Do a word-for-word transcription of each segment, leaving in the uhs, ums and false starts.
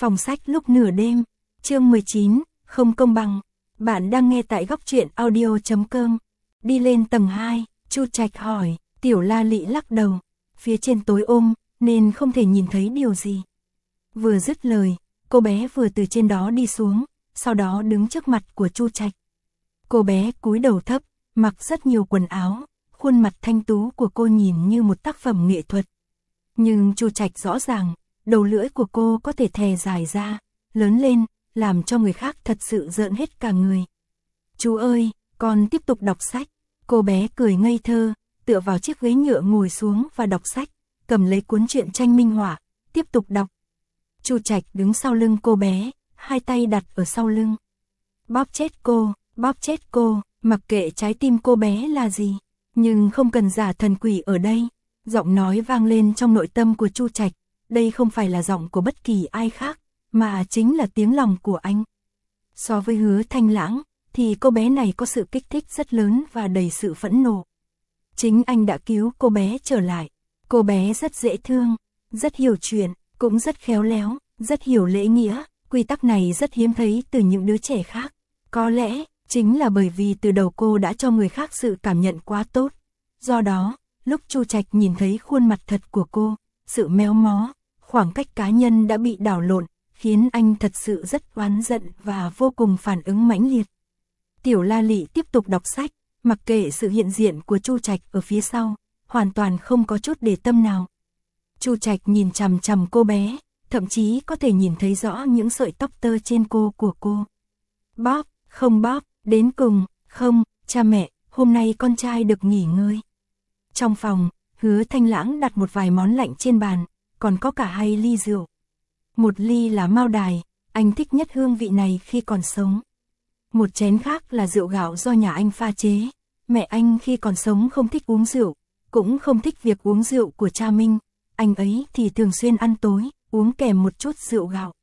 Phòng sách lúc nửa đêm, chương mười chín, không công bằng. Bạn đang nghe tại góc truyện audio chấm com. Đi lên tầng hai, Chu Trạch hỏi, Tiểu La Lị lắc đầu, phía trên tối ôm, nên không thể nhìn thấy điều gì. Vừa dứt lời, cô bé vừa từ trên đó đi xuống, sau đó đứng trước mặt của Chu Trạch. Cô bé cúi đầu thấp, mặc rất nhiều quần áo, khuôn mặt thanh tú của cô nhìn như một tác phẩm nghệ thuật. Nhưng Chu Trạch rõ ràng, đầu lưỡi của cô có thể thè dài ra, lớn lên, làm cho người khác thật sự rợn hết cả người. Chú ơi, con tiếp tục đọc sách. Cô bé cười ngây thơ, tựa vào chiếc ghế nhựa ngồi xuống và đọc sách, cầm lấy cuốn truyện tranh minh họa, tiếp tục đọc. Chu Trạch đứng sau lưng cô bé, hai tay đặt ở sau lưng. Bóp chết cô, bóp chết cô, mặc kệ trái tim cô bé là gì, nhưng không cần giả thần quỷ ở đây. Giọng nói vang lên trong nội tâm của Chu Trạch, đây không phải là giọng của bất kỳ ai khác, mà chính là tiếng lòng của anh. So với Hứa Thanh Lãng, thì cô bé này có sự kích thích rất lớn và đầy sự phẫn nộ. Chính anh đã cứu cô bé trở lại. Cô bé rất dễ thương, rất hiểu chuyện, cũng rất khéo léo, rất hiểu lễ nghĩa. Quy tắc này rất hiếm thấy từ những đứa trẻ khác. Có lẽ, chính là bởi vì từ đầu cô đã cho người khác sự cảm nhận quá tốt. Do đó, lúc Chu Trạch nhìn thấy khuôn mặt thật của cô, sự méo mó, khoảng cách cá nhân đã bị đảo lộn, khiến anh thật sự rất oán giận và vô cùng phản ứng mãnh liệt. Tiểu La Lị tiếp tục đọc sách, mặc kệ sự hiện diện của Chu Trạch ở phía sau, hoàn toàn không có chút để tâm nào. Chu Trạch nhìn chằm chằm cô bé, thậm chí có thể nhìn thấy rõ những sợi tóc tơ trên cô của cô. Bóp, không bóp, đến cùng, không, cha mẹ, hôm nay con trai được nghỉ ngơi. Trong phòng, Hứa Thanh Lãng đặt một vài món lạnh trên bàn, còn có cả hai ly rượu. Một ly là Mao Đài, anh thích nhất hương vị này khi còn sống. Một chén khác là rượu gạo do nhà anh pha chế. Mẹ anh khi còn sống không thích uống rượu, cũng không thích việc uống rượu của cha Minh. Anh ấy thì thường xuyên ăn tối, uống kèm một chút rượu gạo.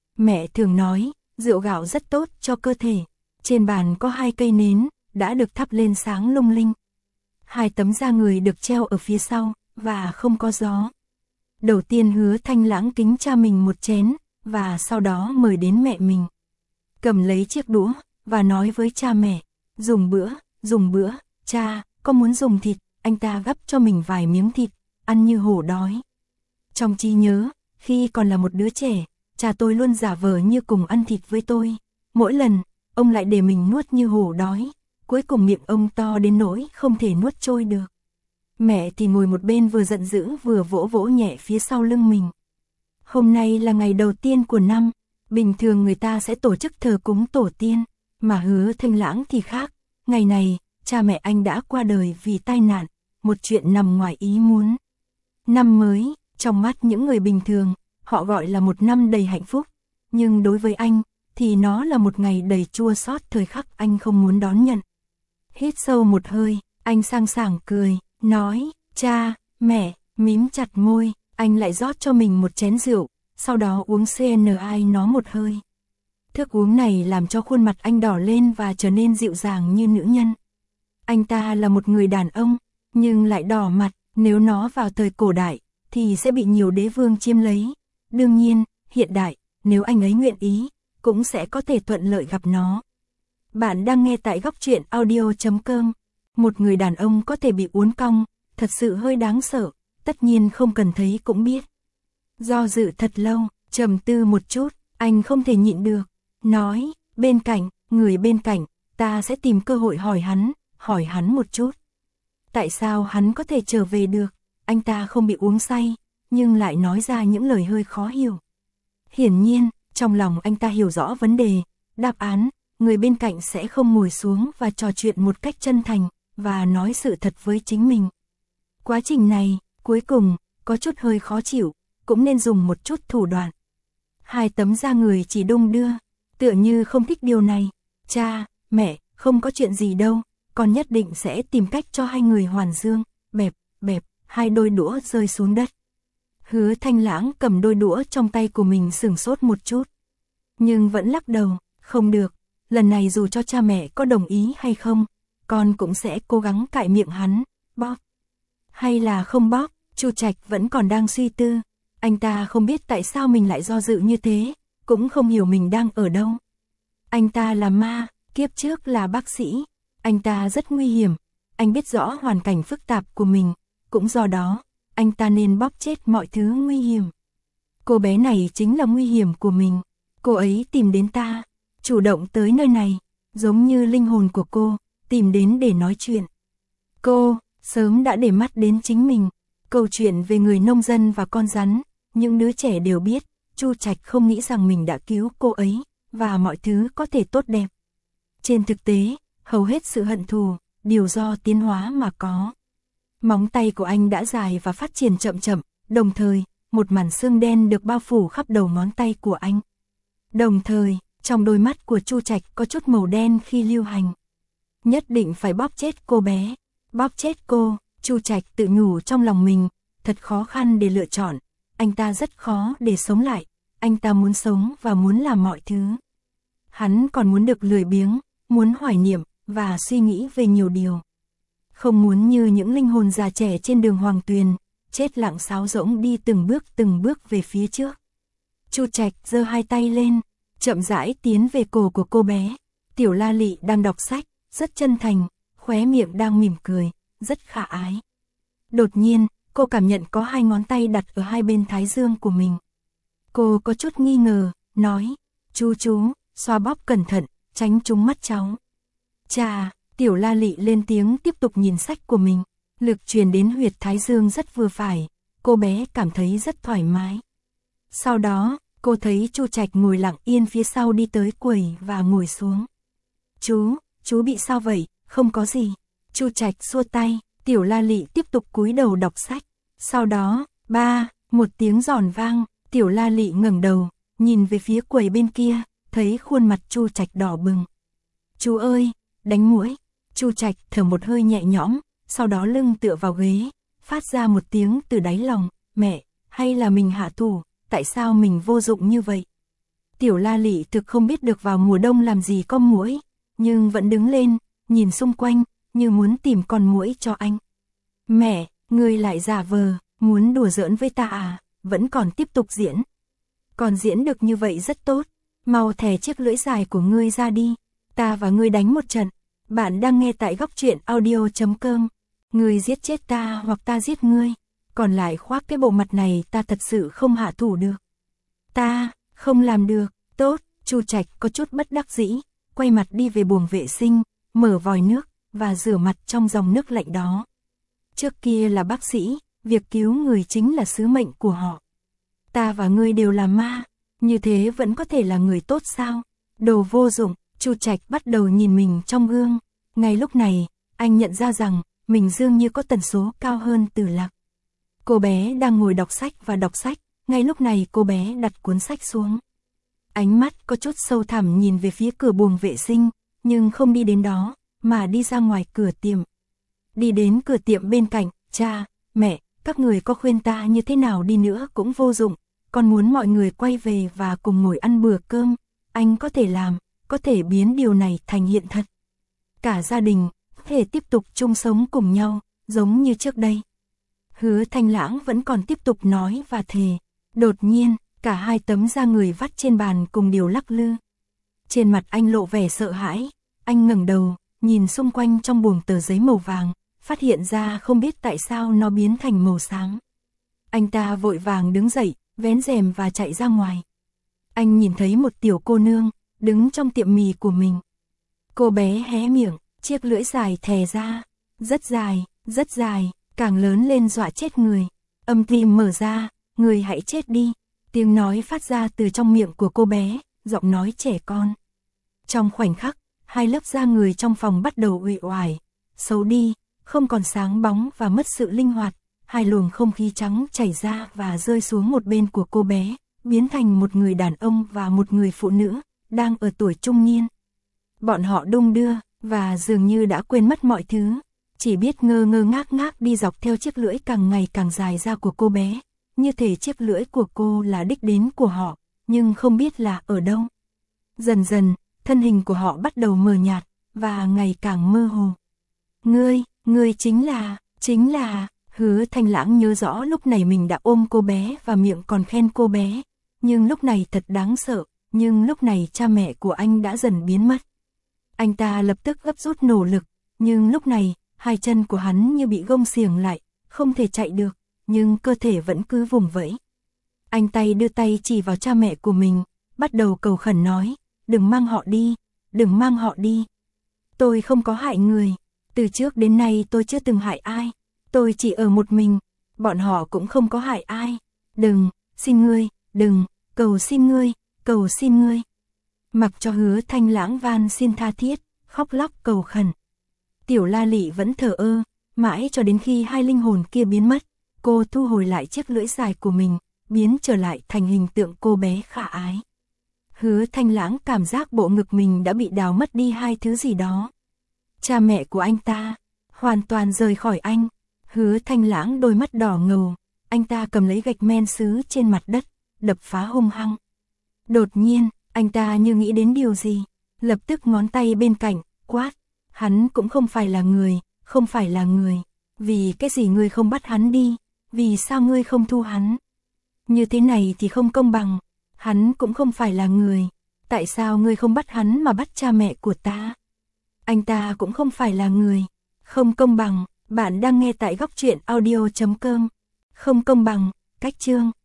Mẹ thường nói, rượu gạo rất tốt cho cơ thể. Trên bàn có hai cây nến, đã được thắp lên sáng lung linh. Hai tấm da người được treo ở phía sau, và không có gió. Đầu tiên Hứa Thanh Lãng kính cha mình một chén, và sau đó mời đến mẹ mình. Cầm lấy chiếc đũa, và nói với cha mẹ, dùng bữa, dùng bữa, cha, có muốn dùng thịt, anh ta gắp cho mình vài miếng thịt, ăn như hổ đói. Trong trí nhớ, khi còn là một đứa trẻ, cha tôi luôn giả vờ như cùng ăn thịt với tôi. Mỗi lần, ông lại để mình nuốt như hổ đói, cuối cùng miệng ông to đến nỗi không thể nuốt trôi được. Mẹ thì ngồi một bên vừa giận dữ vừa vỗ vỗ nhẹ phía sau lưng mình. Hôm nay là ngày đầu tiên của năm, bình thường người ta sẽ tổ chức thờ cúng tổ tiên, mà Hứa Thanh Lãng thì khác. Ngày này, cha mẹ anh đã qua đời vì tai nạn, một chuyện nằm ngoài ý muốn. Năm mới, trong mắt những người bình thường, họ gọi là một năm đầy hạnh phúc, nhưng đối với anh, thì nó là một ngày đầy chua xót thời khắc anh không muốn đón nhận. Hít sâu một hơi, anh sang sảng cười, nói, cha, mẹ, mím chặt môi, anh lại rót cho mình một chén rượu, sau đó uống xê en i nó một hơi. Thức uống này làm cho khuôn mặt anh đỏ lên và trở nên dịu dàng như nữ nhân. Anh ta là một người đàn ông, nhưng lại đỏ mặt, nếu nó vào thời cổ đại, thì sẽ bị nhiều đế vương chiếm lấy. Đương nhiên, hiện đại, nếu anh ấy nguyện ý, cũng sẽ có thể thuận lợi gặp nó. Bạn đang nghe tại góc truyện audio chấm com. Một người đàn ông có thể bị uốn cong, thật sự hơi đáng sợ, tất nhiên không cần thấy cũng biết. Do dự thật lâu, trầm tư một chút, anh không thể nhịn được, nói, bên cạnh, người bên cạnh, ta sẽ tìm cơ hội hỏi hắn, hỏi hắn một chút. Tại sao hắn có thể trở về được, anh ta không bị uống say, nhưng lại nói ra những lời hơi khó hiểu. Hiển nhiên, trong lòng anh ta hiểu rõ vấn đề, đáp án, người bên cạnh sẽ không ngồi xuống và trò chuyện một cách chân thành, và nói sự thật với chính mình. Quá trình này, cuối cùng, có chút hơi khó chịu, cũng nên dùng một chút thủ đoạn. Hai tấm da người chỉ đung đưa, tựa như không thích điều này. Cha, mẹ, không có chuyện gì đâu, con nhất định sẽ tìm cách cho hai người hoàn dương. Bẹp, bẹp, hai đôi đũa rơi xuống đất. Hứa Thanh Lãng cầm đôi đũa trong tay của mình sửng sốt một chút, nhưng vẫn lắc đầu, không được, lần này dù cho cha mẹ có đồng ý hay không, con cũng sẽ cố gắng cạy miệng hắn. Bóp hay là không bóp? Chu Trạch vẫn còn đang suy tư. Anh ta không biết tại sao mình lại do dự như thế, cũng không hiểu mình đang ở đâu. Anh ta là ma, kiếp trước là bác sĩ, anh ta rất nguy hiểm, anh biết rõ hoàn cảnh phức tạp của mình, cũng do đó, anh ta nên bóp chết mọi thứ nguy hiểm. Cô bé này chính là nguy hiểm của mình, cô ấy tìm đến ta, chủ động tới nơi này, giống như linh hồn của cô, tìm đến để nói chuyện. Cô, sớm đã để mắt đến chính mình, câu chuyện về người nông dân và con rắn, những đứa trẻ đều biết, Chu Trạch không nghĩ rằng mình đã cứu cô ấy, và mọi thứ có thể tốt đẹp. Trên thực tế, hầu hết sự hận thù, đều do tiến hóa mà có. Móng tay của anh đã dài và phát triển chậm chậm, đồng thời, một màn xương đen được bao phủ khắp đầu ngón tay của anh. Đồng thời, trong đôi mắt của Chu Trạch có chút màu đen khi lưu hành. Nhất định phải bóp chết cô bé, bóp chết cô, Chu Trạch tự nhủ trong lòng mình, thật khó khăn để lựa chọn, anh ta rất khó để sống lại, anh ta muốn sống và muốn làm mọi thứ. Hắn còn muốn được lười biếng, muốn hoài niệm, và suy nghĩ về nhiều điều. Không muốn như những linh hồn già trẻ trên đường Hoàng Tuyền, chết lặng sáo rỗng đi từng bước từng bước về phía trước. Chu Trạch giơ hai tay lên, chậm rãi tiến về cổ của cô bé. Tiểu La Lị đang đọc sách, rất chân thành, khóe miệng đang mỉm cười, rất khả ái. Đột nhiên, cô cảm nhận có hai ngón tay đặt ở hai bên thái dương của mình. Cô có chút nghi ngờ, nói, chú chú, xoa bóp cẩn thận, tránh trúng mắt cháu. Chà, Tiểu La Lị lên tiếng tiếp tục nhìn sách của mình, lực truyền đến huyệt thái dương rất vừa phải, cô bé cảm thấy rất thoải mái. Sau đó, cô thấy Chu Trạch ngồi lặng yên phía sau đi tới quầy và ngồi xuống. Chú, chú bị sao vậy? Không có gì. Chu Trạch xua tay, Tiểu La Lị tiếp tục cúi đầu đọc sách. Sau đó, ba, một tiếng giòn vang, Tiểu La Lị ngẩng đầu, nhìn về phía quầy bên kia, thấy khuôn mặt Chu Trạch đỏ bừng. Chú ơi, đánh muỗi. Chu Trạch thở một hơi nhẹ nhõm, sau đó lưng tựa vào ghế, phát ra một tiếng từ đáy lòng, mẹ, hay là mình hạ thủ, tại sao mình vô dụng như vậy? Tiểu La Lị thực không biết được vào mùa đông làm gì có muỗi, nhưng vẫn đứng lên, nhìn xung quanh, như muốn tìm con muỗi cho anh. Mẹ, ngươi lại giả vờ, muốn đùa giỡn với ta à, vẫn còn tiếp tục diễn. Còn diễn được như vậy rất tốt, mau thè chiếc lưỡi dài của ngươi ra đi, ta và ngươi đánh một trận. Bạn đang nghe tại góc truyện audio chấm com. Ngươi giết chết ta hoặc ta giết ngươi, còn lại khoác cái bộ mặt này ta thật sự không hạ thủ được. Ta, không làm được, tốt, Chu Trạch có chút bất đắc dĩ, quay mặt đi về buồng vệ sinh, mở vòi nước, và rửa mặt trong dòng nước lạnh đó. Trước kia là bác sĩ, việc cứu người chính là sứ mệnh của họ. Ta và ngươi đều là ma, như thế vẫn có thể là người tốt sao? Đồ vô dụng. Chu Trạch bắt đầu nhìn mình trong gương, ngay lúc này, anh nhận ra rằng, mình dường như có tần số cao hơn Từ Lạc. Cô bé đang ngồi đọc sách và đọc sách, ngay lúc này cô bé đặt cuốn sách xuống. Ánh mắt có chút sâu thẳm nhìn về phía cửa buồng vệ sinh, nhưng không đi đến đó, mà đi ra ngoài cửa tiệm. Đi đến cửa tiệm bên cạnh, cha, mẹ, các người có khuyên ta như thế nào đi nữa cũng vô dụng, con muốn mọi người quay về và cùng ngồi ăn bữa cơm, anh có thể làm. Có thể biến điều này thành hiện thật. Cả gia đình, có thể tiếp tục chung sống cùng nhau, giống như trước đây. Hứa Thanh Lãng vẫn còn tiếp tục nói và thề. Đột nhiên, cả hai tấm da người vắt trên bàn cùng điều lắc lư. Trên mặt anh lộ vẻ sợ hãi, anh ngẩng đầu, nhìn xung quanh trong buồng tờ giấy màu vàng, phát hiện ra không biết tại sao nó biến thành màu sáng. Anh ta vội vàng đứng dậy, vén rèm và chạy ra ngoài. Anh nhìn thấy một tiểu cô nương, đứng trong tiệm mì của mình. Cô bé hé miệng, chiếc lưỡi dài thè ra, rất dài, rất dài, càng lớn lên dọa chết người. Âm tim mở ra, người hãy chết đi. Tiếng nói phát ra từ trong miệng của cô bé, giọng nói trẻ con. Trong khoảnh khắc, hai lớp da người trong phòng bắt đầu uể oải, xấu đi, không còn sáng bóng và mất sự linh hoạt. Hai luồng không khí trắng chảy ra và rơi xuống một bên của cô bé, biến thành một người đàn ông và một người phụ nữ, đang ở tuổi trung niên. Bọn họ đung đưa, và dường như đã quên mất mọi thứ, chỉ biết ngơ ngơ ngác ngác đi dọc theo chiếc lưỡi càng ngày càng dài ra của cô bé, như thể chiếc lưỡi của cô là đích đến của họ, nhưng không biết là ở đâu. Dần dần, thân hình của họ bắt đầu mờ nhạt, và ngày càng mơ hồ. Ngươi, ngươi chính là, chính là, Hứa Thanh Lãng nhớ rõ lúc này mình đã ôm cô bé và miệng còn khen cô bé, nhưng lúc này thật đáng sợ, nhưng lúc này cha mẹ của anh đã dần biến mất. Anh ta lập tức gấp rút nỗ lực, nhưng lúc này, hai chân của hắn như bị gông xiềng lại, không thể chạy được, nhưng cơ thể vẫn cứ vùng vẫy. Anh tay đưa tay chỉ vào cha mẹ của mình, bắt đầu cầu khẩn nói, đừng mang họ đi, đừng mang họ đi. Tôi không có hại người, từ trước đến nay tôi chưa từng hại ai, tôi chỉ ở một mình, bọn họ cũng không có hại ai. Đừng, xin ngươi, đừng, cầu xin ngươi, cầu xin ngươi. Mặc cho Hứa Thanh Lãng van xin tha thiết, khóc lóc cầu khẩn. Tiểu La Lị vẫn thờ ơ, mãi cho đến khi hai linh hồn kia biến mất, cô thu hồi lại chiếc lưỡi dài của mình, biến trở lại thành hình tượng cô bé khả ái. Hứa Thanh Lãng cảm giác bộ ngực mình đã bị đào mất đi hai thứ gì đó. Cha mẹ của anh ta hoàn toàn rời khỏi anh. Hứa Thanh Lãng đôi mắt đỏ ngầu, anh ta cầm lấy gạch men sứ trên mặt đất, đập phá hung hăng. Đột nhiên, anh ta như nghĩ đến điều gì, lập tức ngón tay bên cạnh, quát, hắn cũng không phải là người, không phải là người, vì cái gì ngươi không bắt hắn đi, vì sao ngươi không thu hắn? Như thế này thì không công bằng, hắn cũng không phải là người, tại sao ngươi không bắt hắn mà bắt cha mẹ của ta? Anh ta cũng không phải là người, không công bằng. Bạn đang nghe tại góc truyện audio chấm com. Không công bằng, cách chương